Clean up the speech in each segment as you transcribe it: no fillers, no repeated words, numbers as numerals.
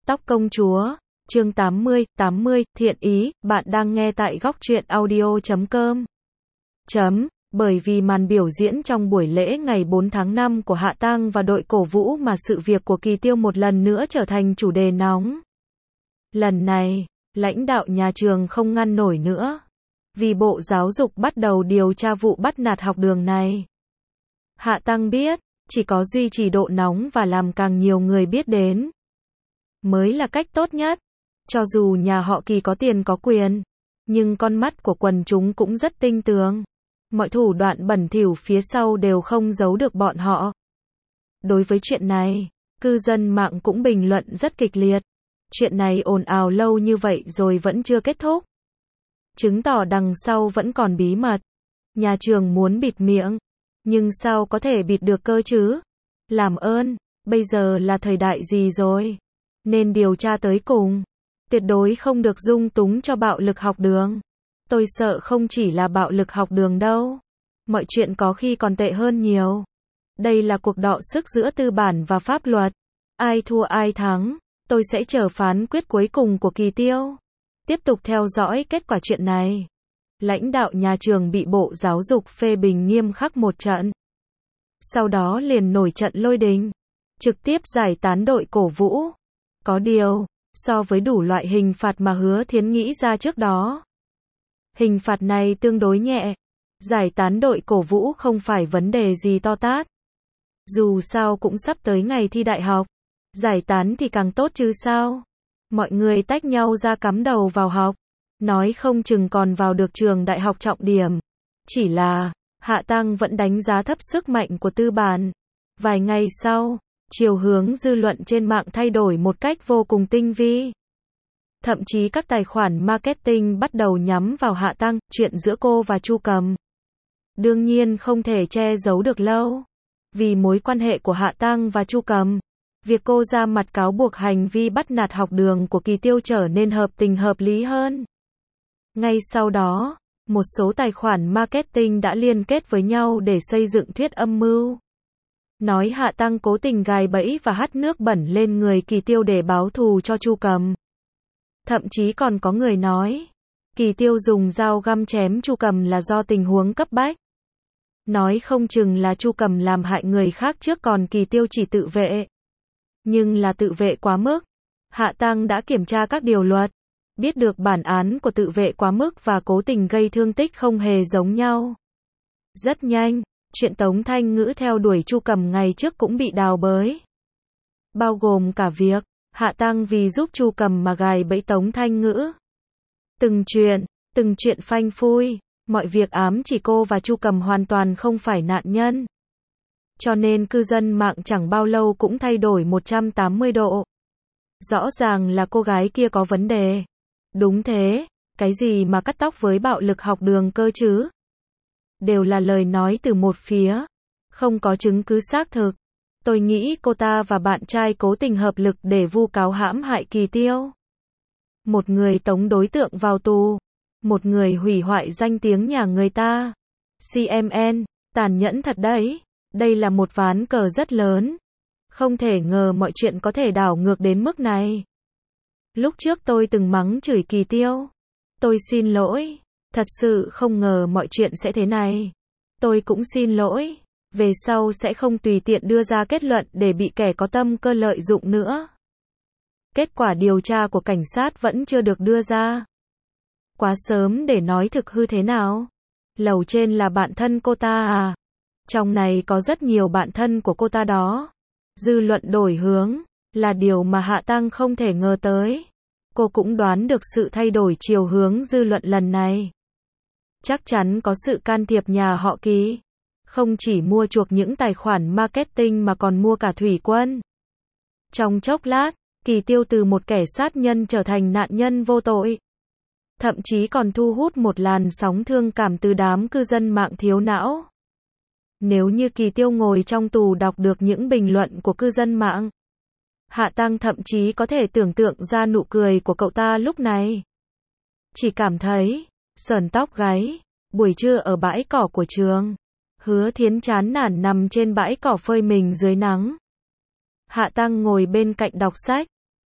Tóc công chúa, chương 80, thiện ý, bạn đang nghe tại góc truyện audio.com. Bởi vì màn biểu diễn trong buổi lễ ngày 4 tháng 5 của Hạ Tang và đội cổ vũ mà sự việc của Kỳ Tiêu một lần nữa trở thành chủ đề nóng. Lần này, lãnh đạo nhà trường không ngăn nổi nữa. Vì Bộ Giáo dục bắt đầu điều tra vụ bắt nạt học đường này. Hạ Tang biết, chỉ có duy trì độ nóng và làm càng nhiều người biết đến mới là cách tốt nhất. Cho dù nhà họ Kỳ có tiền có quyền, nhưng con mắt của quần chúng cũng rất tinh tường. Mọi thủ đoạn bẩn thỉu phía sau đều không giấu được bọn họ. Đối với chuyện này, cư dân mạng cũng bình luận rất kịch liệt. Chuyện này ồn ào lâu như vậy rồi vẫn chưa kết thúc, chứng tỏ đằng sau vẫn còn bí mật. Nhà trường muốn bịt miệng, nhưng sao có thể bịt được cơ chứ? Làm ơn, bây giờ là thời đại gì rồi? Nên điều tra tới cùng. Tuyệt đối không được dung túng cho bạo lực học đường. Tôi sợ không chỉ là bạo lực học đường đâu. Mọi chuyện có khi còn tệ hơn nhiều. Đây là cuộc đọ sức giữa tư bản và pháp luật. Ai thua ai thắng, tôi sẽ chờ phán quyết cuối cùng của Kỳ Tiêu. Tiếp tục theo dõi kết quả chuyện này. Lãnh đạo nhà trường bị Bộ Giáo dục phê bình nghiêm khắc một trận. Sau đó liền nổi trận lôi đình, trực tiếp giải tán đội cổ vũ. Có điều, so với đủ loại hình phạt mà Hứa Thiến nghĩ ra trước đó, hình phạt này tương đối nhẹ. Giải tán đội cổ vũ không phải vấn đề gì to tát. Dù sao cũng sắp tới ngày thi đại học. Giải tán thì càng tốt chứ sao. Mọi người tách nhau ra cắm đầu vào học. Nói không chừng còn vào được trường đại học trọng điểm. Chỉ là, Hạ Tang vẫn đánh giá thấp sức mạnh của tư bản. Vài ngày sau, chiều hướng dư luận trên mạng thay đổi một cách vô cùng tinh vi. Thậm chí các tài khoản marketing bắt đầu nhắm vào Hạ Tang. Chuyện giữa cô và Chu Cầm đương nhiên không thể che giấu được lâu. Vì mối quan hệ của Hạ Tang và Chu Cầm, việc cô ra mặt cáo buộc hành vi bắt nạt học đường của Kỳ Tiêu trở nên hợp tình hợp lý hơn. Ngay sau đó, một số tài khoản marketing đã liên kết với nhau để xây dựng thuyết âm mưu. Nói Hạ Tang cố tình gài bẫy và hắt nước bẩn lên người Kỳ Tiêu để báo thù cho Chu Cầm. Thậm chí còn có người nói, Kỳ Tiêu dùng dao găm chém Chu Cầm là do tình huống cấp bách. Nói không chừng là Chu Cầm làm hại người khác trước còn Kỳ Tiêu chỉ tự vệ. Nhưng là tự vệ quá mức. Hạ Tang đã kiểm tra các điều luật, biết được bản án của tự vệ quá mức và cố tình gây thương tích không hề giống nhau. Rất nhanh, chuyện Tống Thanh Ngữ theo đuổi Chu Cầm ngày trước cũng bị đào bới. Bao gồm cả việc, Hạ Tang vì giúp Chu Cầm mà gài bẫy Tống Thanh Ngữ. Từng chuyện phanh phui, mọi việc ám chỉ cô và Chu Cầm hoàn toàn không phải nạn nhân. Cho nên cư dân mạng chẳng bao lâu cũng thay đổi 180 độ. Rõ ràng là cô gái kia có vấn đề. Đúng thế, cái gì mà cắt tóc với bạo lực học đường cơ chứ? Đều là lời nói từ một phía, không có chứng cứ xác thực. Tôi nghĩ cô ta và bạn trai cố tình hợp lực để vu cáo hãm hại Kỳ Tiêu. Một người tống đối tượng vào tù, một người hủy hoại danh tiếng nhà người ta. CMN, tàn nhẫn thật đấy. Đây là một ván cờ rất lớn. Không thể ngờ mọi chuyện có thể đảo ngược đến mức này. Lúc trước tôi từng mắng chửi Kỳ Tiêu. Tôi xin lỗi. Thật sự không ngờ mọi chuyện sẽ thế này. Tôi cũng xin lỗi. Về sau sẽ không tùy tiện đưa ra kết luận để bị kẻ có tâm cơ lợi dụng nữa. Kết quả điều tra của cảnh sát vẫn chưa được đưa ra. Quá sớm để nói thực hư thế nào. Lầu trên là bạn thân cô ta à? Trong này có rất nhiều bạn thân của cô ta đó. Dư luận đổi hướng, là điều mà Hạ Tang không thể ngờ tới. Cô cũng đoán được sự thay đổi chiều hướng dư luận lần này. Chắc chắn có sự can thiệp nhà họ Kỳ. Không chỉ mua chuộc những tài khoản marketing mà còn mua cả thủy quân. Trong chốc lát, Kỳ Tiêu từ một kẻ sát nhân trở thành nạn nhân vô tội. Thậm chí còn thu hút một làn sóng thương cảm từ đám cư dân mạng thiếu não. Nếu như Kỳ Tiêu ngồi trong tù đọc được những bình luận của cư dân mạng, Hạ Tang thậm chí có thể tưởng tượng ra nụ cười của cậu ta lúc này. Chỉ cảm thấy sởn tóc gáy. Buổi trưa ở bãi cỏ của trường, Hứa Thiến chán nản nằm trên bãi cỏ phơi mình dưới nắng. Hạ Tang ngồi bên cạnh đọc sách.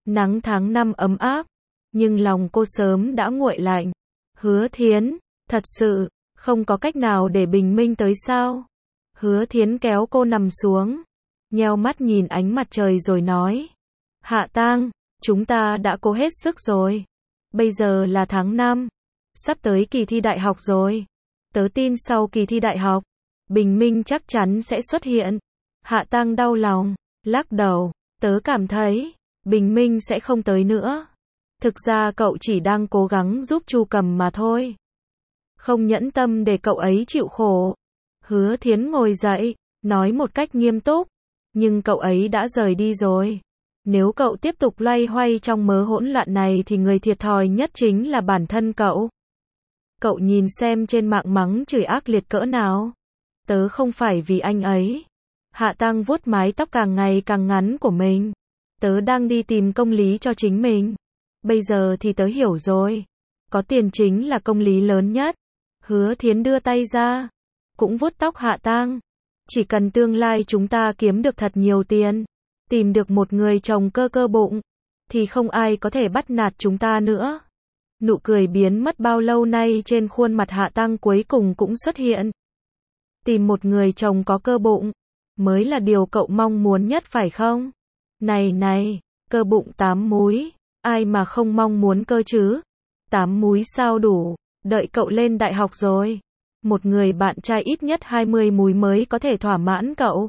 Nắng tháng 5 ấm áp, nhưng lòng cô sớm đã nguội lạnh. Hứa Thiến, thật sự, không có cách nào để bình minh tới sao? Hứa Thiến kéo cô nằm xuống, nheo mắt nhìn ánh mặt trời rồi nói. Hạ Tang, chúng ta đã cố hết sức rồi. Bây giờ là tháng 5, sắp tới kỳ thi đại học rồi. Tớ tin sau kỳ thi đại học, bình minh chắc chắn sẽ xuất hiện. Hạ Tang đau lòng, lắc đầu, tớ cảm thấy, bình minh sẽ không tới nữa. Thực ra cậu chỉ đang cố gắng giúp Chu Cầm mà thôi. Không nhẫn tâm để cậu ấy chịu khổ. Hứa Thiến ngồi dậy, nói một cách nghiêm túc. Nhưng cậu ấy đã rời đi rồi. Nếu cậu tiếp tục loay hoay trong mớ hỗn loạn này thì người thiệt thòi nhất chính là bản thân cậu. Cậu nhìn xem trên mạng mắng chửi ác liệt cỡ nào. Tớ không phải vì anh ấy. Hạ Tang vuốt mái tóc càng ngày càng ngắn của mình. Tớ đang đi tìm công lý cho chính mình. Bây giờ thì tớ hiểu rồi. Có tiền chính là công lý lớn nhất. Hứa Thiến đưa tay ra, cũng vuốt tóc Hạ Tang. Chỉ cần tương lai chúng ta kiếm được thật nhiều tiền, tìm được một người chồng cơ cơ bụng, thì không ai có thể bắt nạt chúng ta nữa. Nụ cười biến mất bao lâu nay trên khuôn mặt Hạ Tang cuối cùng cũng xuất hiện. Tìm một người chồng có cơ bụng, mới là điều cậu mong muốn nhất phải không? Này, cơ bụng 8 múi, ai mà không mong muốn cơ chứ? 8 múi sao đủ, đợi cậu lên đại học rồi. Một người bạn trai ít nhất 20 múi mới có thể thỏa mãn cậu.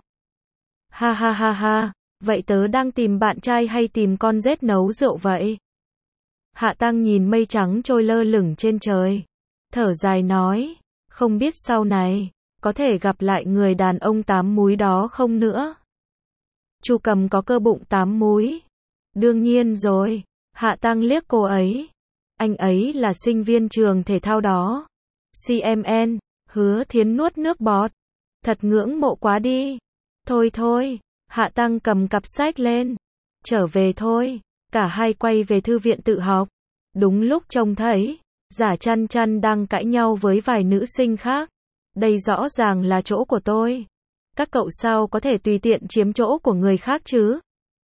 Ha, vậy tớ đang tìm bạn trai hay tìm con rết nấu rượu vậy? Hạ Tang nhìn mây trắng trôi lơ lửng trên trời, thở dài nói, không biết sau này, có thể gặp lại người đàn ông 8 múi đó không nữa. Chu Cầm có cơ bụng 8 múi. Đương nhiên rồi, Hạ Tang liếc cô ấy. Anh ấy là sinh viên trường thể thao đó. CMN, Hứa Thiến nuốt nước bọt. Thật ngưỡng mộ quá đi. Thôi, Hạ Tang cầm cặp sách lên. Trở về thôi. Cả hai quay về thư viện tự học. Đúng lúc trông thấy, Giả Chăn Chăn đang cãi nhau với vài nữ sinh khác. Đây rõ ràng là chỗ của tôi. Các cậu sao có thể tùy tiện chiếm chỗ của người khác chứ?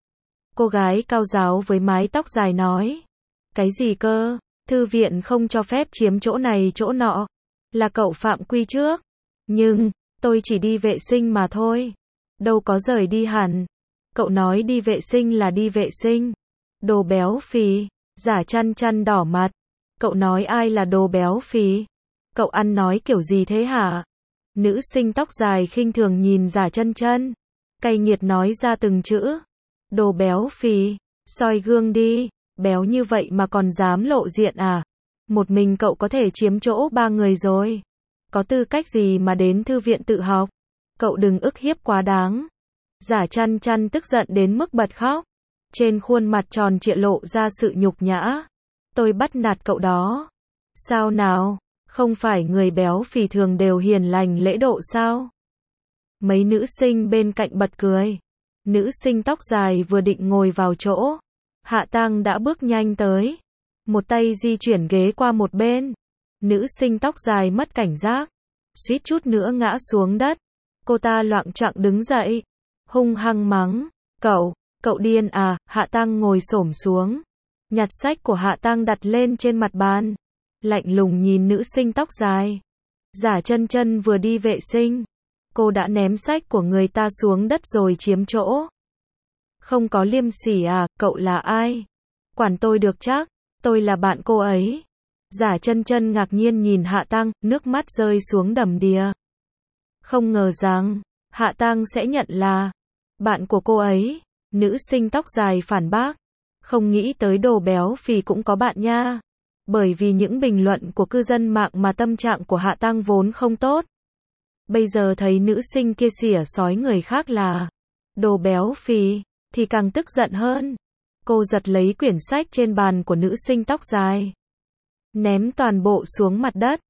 Cô gái cao ráo với mái tóc dài nói. Cái gì cơ? Thư viện không cho phép chiếm chỗ này chỗ nọ. Là cậu phạm quy trước. Nhưng, tôi chỉ đi vệ sinh mà thôi. Đâu có rời đi hẳn. Cậu nói đi vệ sinh là đi vệ sinh. Đồ béo phì. Giả Chăn Chăn đỏ mặt. Cậu nói ai là đồ béo phì? Cậu ăn nói kiểu gì thế hả? Nữ sinh tóc dài khinh thường nhìn Giả Chăn Chăn. Cay nghiệt nói ra từng chữ. Đồ béo phì. Soi gương đi. Béo như vậy mà còn dám lộ diện à? Một mình cậu có thể chiếm chỗ 3 người rồi. Có tư cách gì mà đến thư viện tự học? Cậu đừng ức hiếp quá đáng. Giả Chăn Chăn tức giận đến mức bật khóc. Trên khuôn mặt tròn trịa lộ ra sự nhục nhã. Tôi bắt nạt cậu đó. Sao nào? Không phải người béo phì thường đều hiền lành lễ độ sao? Mấy nữ sinh bên cạnh bật cười. Nữ sinh tóc dài vừa định ngồi vào chỗ. Hạ Tang đã bước nhanh tới. Một tay di chuyển ghế qua một bên. Nữ sinh tóc dài mất cảnh giác. Suýt chút nữa ngã xuống đất. Cô ta loạng choạng đứng dậy. Hung hăng mắng. Cậu điên à? Hạ Tang ngồi xổm xuống. Nhặt sách của Hạ Tang đặt lên trên mặt bàn. Lạnh lùng nhìn nữ sinh tóc dài. Giả Chăn Chăn vừa đi vệ sinh. Cô đã ném sách của người ta xuống đất rồi chiếm chỗ. Không có liêm sỉ à? Cậu là ai? Quản tôi được chắc. Tôi là bạn cô ấy. Giả Chăn Chăn ngạc nhiên nhìn Hạ Tang, nước mắt rơi xuống đầm đìa. Không ngờ rằng, Hạ Tang sẽ nhận là bạn của cô ấy. Nữ sinh tóc dài phản bác. Không nghĩ tới đồ béo phì cũng có bạn nha. Bởi vì những bình luận của cư dân mạng mà tâm trạng của Hạ Tang vốn không tốt. Bây giờ thấy nữ sinh kia xỉa xói người khác là đồ béo phì, thì càng tức giận hơn. Cô giật lấy quyển sách trên bàn của nữ sinh tóc dài. Ném toàn bộ xuống mặt đất.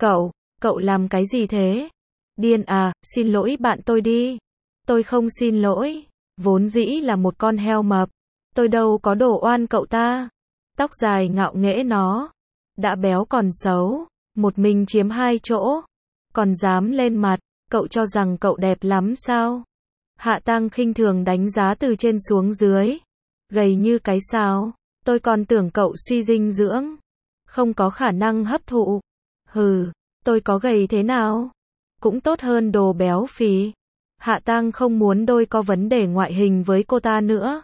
Cậu làm cái gì thế? Điên à? Xin lỗi bạn tôi đi. Tôi không xin lỗi. Vốn dĩ là một con heo mập. Tôi đâu có đổ oan cậu ta. Tóc dài ngạo nghễ nó. Đã béo còn xấu. Một mình chiếm 2 chỗ. Còn dám lên mặt. Cậu cho rằng cậu đẹp lắm sao? Hạ Tang khinh thường đánh giá từ trên xuống dưới. Gầy như cái sào. Tôi còn tưởng cậu suy dinh dưỡng. Không có khả năng hấp thụ. Hừ, tôi có gầy thế nào? Cũng tốt hơn đồ béo phì. Hạ Tang không muốn đôi có vấn đề ngoại hình với cô ta nữa.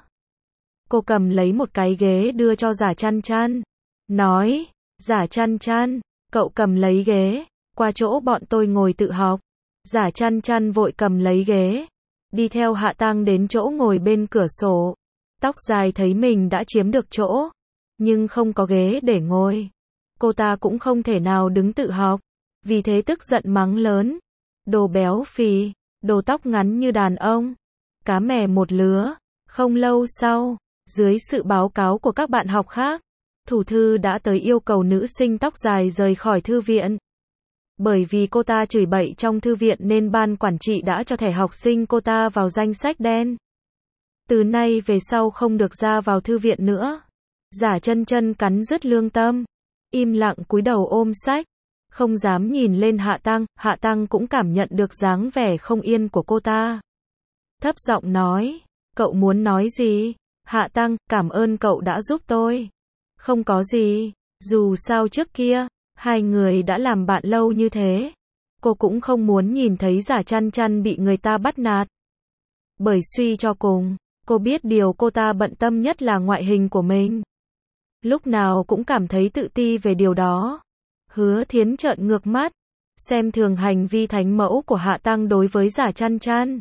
Cô cầm lấy một cái ghế đưa cho Giả Chăn Chăn. Nói, Giả Chăn Chăn, cậu cầm lấy ghế, qua chỗ bọn tôi ngồi tự học. Giả Chăn Chăn vội cầm lấy ghế, đi theo Hạ Tang đến chỗ ngồi bên cửa sổ. Tóc dài thấy mình đã chiếm được chỗ, nhưng không có ghế để ngồi. Cô ta cũng không thể nào đứng tự học, vì thế tức giận mắng lớn. Đồ béo phì, đồ tóc ngắn như đàn ông, cá mè một lứa. Không lâu sau, dưới sự báo cáo của các bạn học khác, thủ thư đã tới yêu cầu nữ sinh tóc dài rời khỏi thư viện. Bởi vì cô ta chửi bậy trong thư viện nên ban quản trị đã cho thẻ học sinh cô ta vào danh sách đen. Từ nay về sau không được ra vào thư viện nữa. Giả Chân Chân cắn rứt lương tâm, im lặng cúi đầu ôm sách, không dám nhìn lên Hạ Tang. Hạ Tang cũng cảm nhận được dáng vẻ không yên của cô ta. Thấp giọng nói, cậu muốn nói gì? Hạ Tang, cảm ơn cậu đã giúp tôi. Không có gì, dù sao trước kia, hai người đã làm bạn lâu như thế. Cô cũng không muốn nhìn thấy Giả Chăn Chăn bị người ta bắt nạt. Bởi suy cho cùng, cô biết điều cô ta bận tâm nhất là ngoại hình của mình. Lúc nào cũng cảm thấy tự ti về điều đó. Hứa Thiến trợn ngược mắt, xem thường hành vi thánh mẫu của Hạ Tang đối với Giả Chăn Chăn.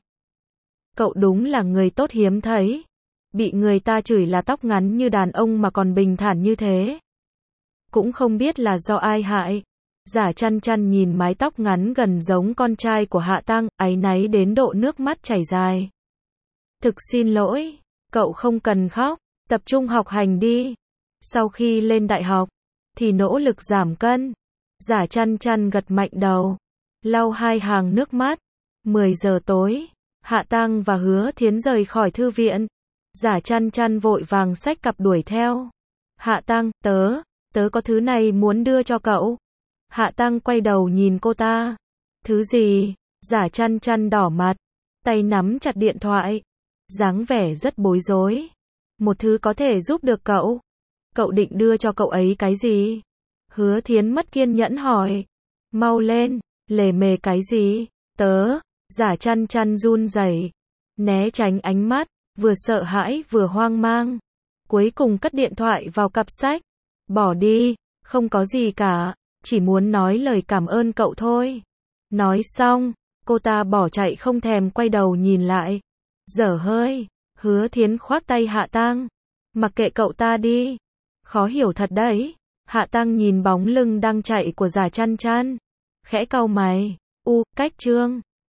Cậu đúng là người tốt hiếm thấy. Bị người ta chửi là tóc ngắn như đàn ông mà còn bình thản như thế. Cũng không biết là do ai hại. Giả Chăn Chăn nhìn mái tóc ngắn gần giống con trai của Hạ Tang, áy náy đến độ nước mắt chảy dài. Thực xin lỗi, cậu không cần khóc, tập trung học hành đi. Sau khi lên đại học, thì nỗ lực giảm cân. Giả Chăn Chăn gật mạnh đầu, lau hai hàng nước mắt. 10 giờ tối, Hạ Tang và Hứa Thiến rời khỏi thư viện. Giả Chăn Chăn vội vàng xách cặp đuổi theo. Hạ Tang, tớ có thứ này muốn đưa cho cậu. Hạ Tang quay đầu nhìn cô ta. Thứ gì? Giả Chăn Chăn đỏ mặt, tay nắm chặt điện thoại, dáng vẻ rất bối rối. Một thứ có thể giúp được cậu. Cậu định đưa cho cậu ấy cái gì? Hứa Thiến mất kiên nhẫn hỏi. Mau lên, lề mề cái gì? Giả Chăn Chăn run rẩy, né tránh ánh mắt, vừa sợ hãi vừa hoang mang. Cuối cùng cất điện thoại vào cặp sách. Bỏ đi, không có gì cả, chỉ muốn nói lời cảm ơn cậu thôi. Nói xong, cô ta bỏ chạy không thèm quay đầu nhìn lại. Dở hơi, Hứa Thiến khoác tay Hạ Tang. Mặc kệ cậu ta đi. Khó hiểu thật đấy. Hạ Tang nhìn bóng lưng đang chạy của Giả Chăn Chăn, khẽ cau mày. Cách chương